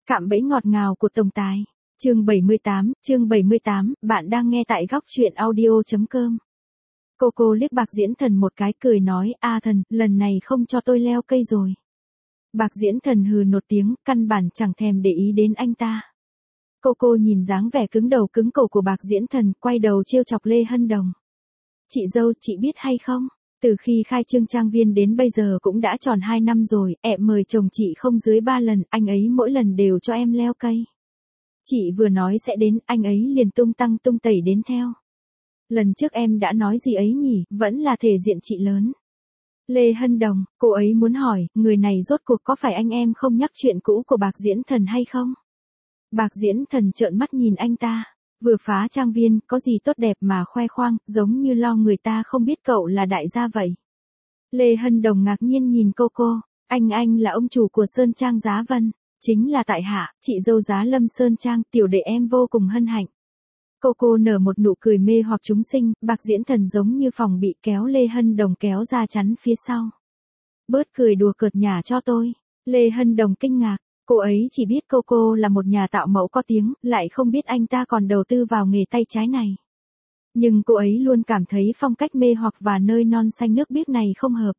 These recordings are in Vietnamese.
Cạm bẫy ngọt ngào của tổng tài. Chương 78, bạn đang nghe tại góc truyện audio.com. Cô liếc Bạc Diễn Thần một cái cười nói, a thần, lần này không cho tôi leo cây rồi. Bạc Diễn Thần hừ một tiếng, căn bản chẳng thèm để ý đến anh ta. Cô nhìn dáng vẻ cứng đầu cứng cổ của Bạc Diễn Thần, quay đầu trêu chọc Lê Hân Đồng. Chị dâu, chị biết hay không? Từ khi khai trương trang viên đến bây giờ cũng đã tròn 2 năm rồi, em mời chồng chị không dưới 3 lần, anh ấy mỗi lần đều cho em leo cây. Chị vừa nói sẽ đến, anh ấy liền tung tăng tung tẩy đến theo. Lần trước em đã nói gì ấy nhỉ, vẫn là thể diện chị lớn. Lê Hân Đồng, cô ấy muốn hỏi, người này rốt cuộc có phải anh em không nhắc chuyện cũ của Bạc Diễn Thần hay không? Bạc Diễn Thần trợn mắt nhìn anh ta. Vừa phá trang viên, có gì tốt đẹp mà khoe khoang, giống như lo người ta không biết cậu là đại gia vậy. Lê Hân Đồng ngạc nhiên nhìn cô. Anh là ông chủ của Sơn Trang Giá Vân. Chính là tại hạ, chị dâu Giá Lâm Sơn Trang, tiểu đệ em vô cùng hân hạnh. Cô nở một nụ cười mê hoặc chúng sinh, Bạc Diễn Thần giống như phòng bị kéo Lê Hân Đồng kéo ra chắn phía sau. Bớt cười đùa cợt nhả cho tôi. Lê Hân Đồng kinh ngạc. Cô ấy chỉ biết cô là một nhà tạo mẫu có tiếng, lại không biết anh ta còn đầu tư vào nghề tay trái này. Nhưng cô ấy luôn cảm thấy phong cách mê hoặc và nơi non xanh nước biếc này không hợp.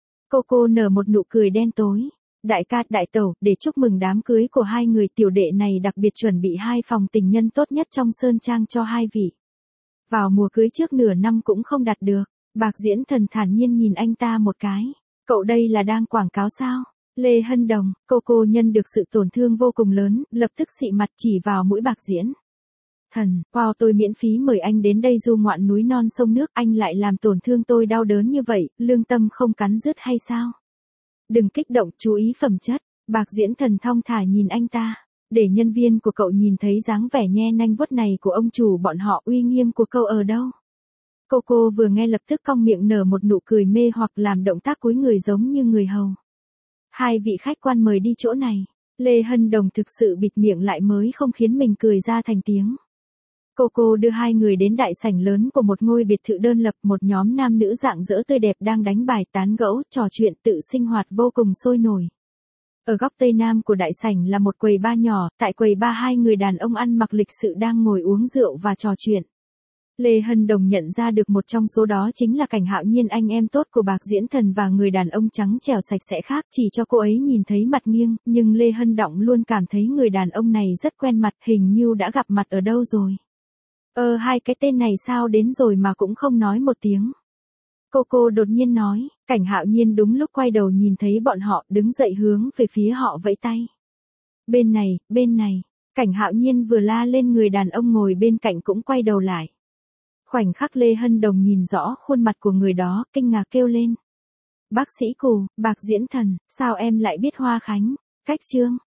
Cô nở một nụ cười đen tối. Đại ca, đại tẩu, để chúc mừng đám cưới của hai người, tiểu đệ này đặc biệt chuẩn bị 2 phòng tình nhân tốt nhất trong Sơn Trang cho hai vị. Vào mùa cưới trước nửa năm cũng không đặt được. Bạc Diễn Thần thản nhiên nhìn anh ta một cái. Cậu đây là đang quảng cáo sao? Lê Hân Đồng, cô nhân được sự tổn thương vô cùng lớn, lập tức xị mặt chỉ vào mũi Bạc Diễn Thần, wow, tôi miễn phí mời anh đến đây du ngoạn núi non sông nước, anh lại làm tổn thương tôi đau đớn như vậy, lương tâm không cắn rứt hay sao? Đừng kích động, chú ý phẩm chất. Bạc Diễn Thần thong thả nhìn anh ta. Để nhân viên của cậu nhìn thấy dáng vẻ nhe nanh vuốt này của ông chủ bọn họ, uy nghiêm của cậu ở đâu? Cô vừa nghe lập tức cong miệng nở một nụ cười mê hoặc làm động tác cúi người giống như người hầu. Hai vị khách quan mời đi chỗ này. Lê Hân Đồng thực sự bịt miệng lại mới không khiến mình cười ra thành tiếng. Cô đưa hai người đến đại sảnh lớn của một ngôi biệt thự đơn lập, một nhóm nam nữ rạng rỡ tươi đẹp đang đánh bài tán gẫu, trò chuyện tự sinh hoạt vô cùng sôi nổi. Ở góc tây nam của đại sảnh là một quầy bar nhỏ, tại quầy bar hai người đàn ông ăn mặc lịch sự đang ngồi uống rượu và trò chuyện. Lê Hân Đồng nhận ra được một trong số đó chính là Cảnh Hạo Nhiên, anh em tốt của Bạc Diễn Thần và người đàn ông trắng trẻo sạch sẽ khác, chỉ cho cô ấy nhìn thấy mặt nghiêng, nhưng Lê Hân Động luôn cảm thấy người đàn ông này rất quen mặt, hình như đã gặp mặt ở đâu rồi. Hai cái tên này sao đến rồi mà cũng không nói một tiếng. Cô đột nhiên nói, Cảnh Hạo Nhiên đúng lúc quay đầu nhìn thấy bọn họ, đứng dậy hướng về phía họ vẫy tay. Bên này, Cảnh Hạo Nhiên vừa la lên, người đàn ông ngồi bên cạnh cũng quay đầu lại. Khoảnh khắc Lê Hân Đồng nhìn rõ khuôn mặt của người đó, kinh ngạc kêu lên. Bác sĩ Cù, Bạc Diễn Thần, sao em lại biết Hoa Khánh? Cách chương